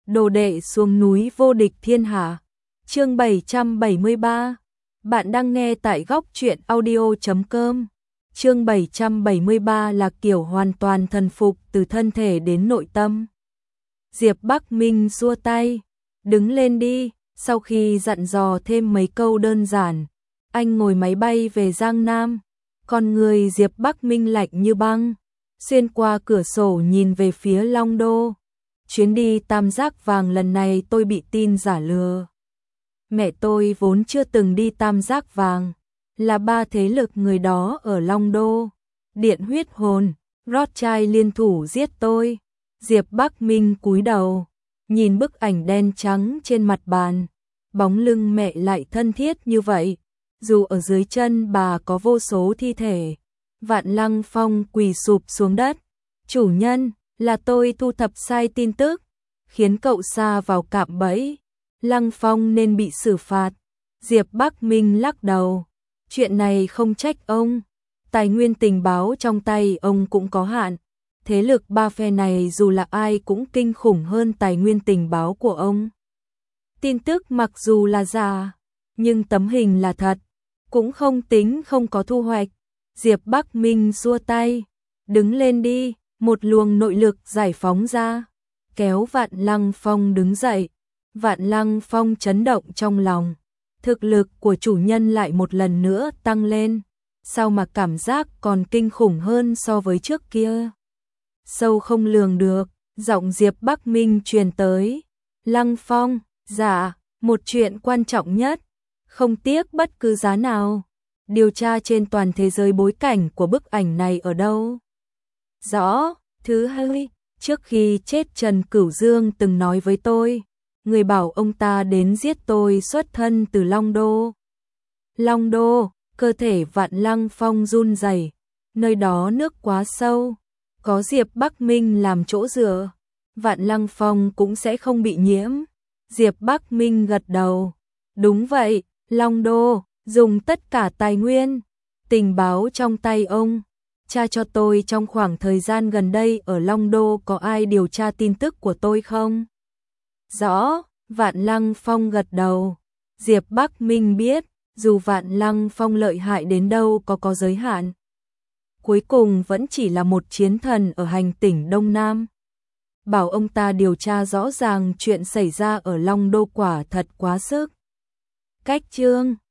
đồ đệ xuống núi vô địch thiên hạ. Chương 773. Bạn đang nghe tại góc truyện audio.com. Chương 773 là kiểu hoàn toàn thần phục từ thân thể đến nội tâm. Diệp Bắc Minh xua tay, đứng lên đi. Sau khi dặn dò thêm mấy câu đơn giản, anh ngồi máy bay về Giang Nam. Con người Diệp Bắc Minh lạnh như băng, xuyên qua cửa sổ nhìn về phía Long Đô. Chuyến đi Tam Giác Vàng lần này tôi bị tin giả lừa. Mẹ tôi vốn chưa từng đi Tam Giác Vàng, là ba thế lực người đó ở Long Đô, Điện Huyết Hồn, Rothschild liên thủ giết tôi. Diệp Bắc Minh cúi đầu, nhìn bức ảnh đen trắng trên mặt bàn, bóng lưng mẹ lại thân thiết như vậy, dù ở dưới chân bà có vô số thi thể. Vạn Lăng Phong quỳ sụp xuống đất, chủ nhân, là tôi thu thập sai tin tức, khiến cậu sa vào cạm bẫy, Lăng Phong nên bị xử phạt. Diệp Bắc Minh lắc đầu, chuyện này không trách ông, tài nguyên tình báo trong tay ông cũng có hạn, thế lực ba phe này dù là ai cũng kinh khủng hơn tài nguyên tình báo của ông. Tin tức mặc dù là giả, nhưng tấm hình là thật, cũng không tính không có thu hoạch. Diệp Bắc Minh xua tay, đứng lên đi. Một luồng nội lực giải phóng ra, kéo Vạn Lăng Phong đứng dậy. Vạn Lăng Phong chấn động trong lòng, thực lực của chủ nhân lại một lần nữa tăng lên, sao mà cảm giác còn kinh khủng hơn so với trước kia. Sâu không lường được, giọng Diệp Bắc Minh truyền tới. Lăng Phong, dạ, một chuyện quan trọng nhất, không tiếc bất cứ giá nào, điều tra trên toàn thế giới bối cảnh của bức ảnh này ở đâu. Rõ, thứ hai, trước khi chết Trần Cửu Dương từng nói với tôi, người bảo ông ta đến giết tôi xuất thân từ Long Đô. Long Đô, cơ thể Vạn Lăng Phong run rẩy, nơi đó nước quá sâu, có Diệp Bắc Minh làm chỗ dựa, Vạn Lăng Phong cũng sẽ không bị nhiễm. Diệp Bắc Minh gật đầu, đúng vậy, Long Đô, dùng tất cả tài nguyên, tình báo trong tay ông. Tra cho tôi trong khoảng thời gian gần đây ở Long Đô có ai điều tra tin tức của tôi không? Rõ, Vạn Lăng Phong gật đầu. Diệp Bắc Minh biết, dù Vạn Lăng Phong lợi hại đến đâu có giới hạn, cuối cùng vẫn chỉ là một chiến thần ở hành tinh Đông Nam. Bảo ông ta điều tra rõ ràng chuyện xảy ra ở Long Đô quả thật quá sức. Cách chương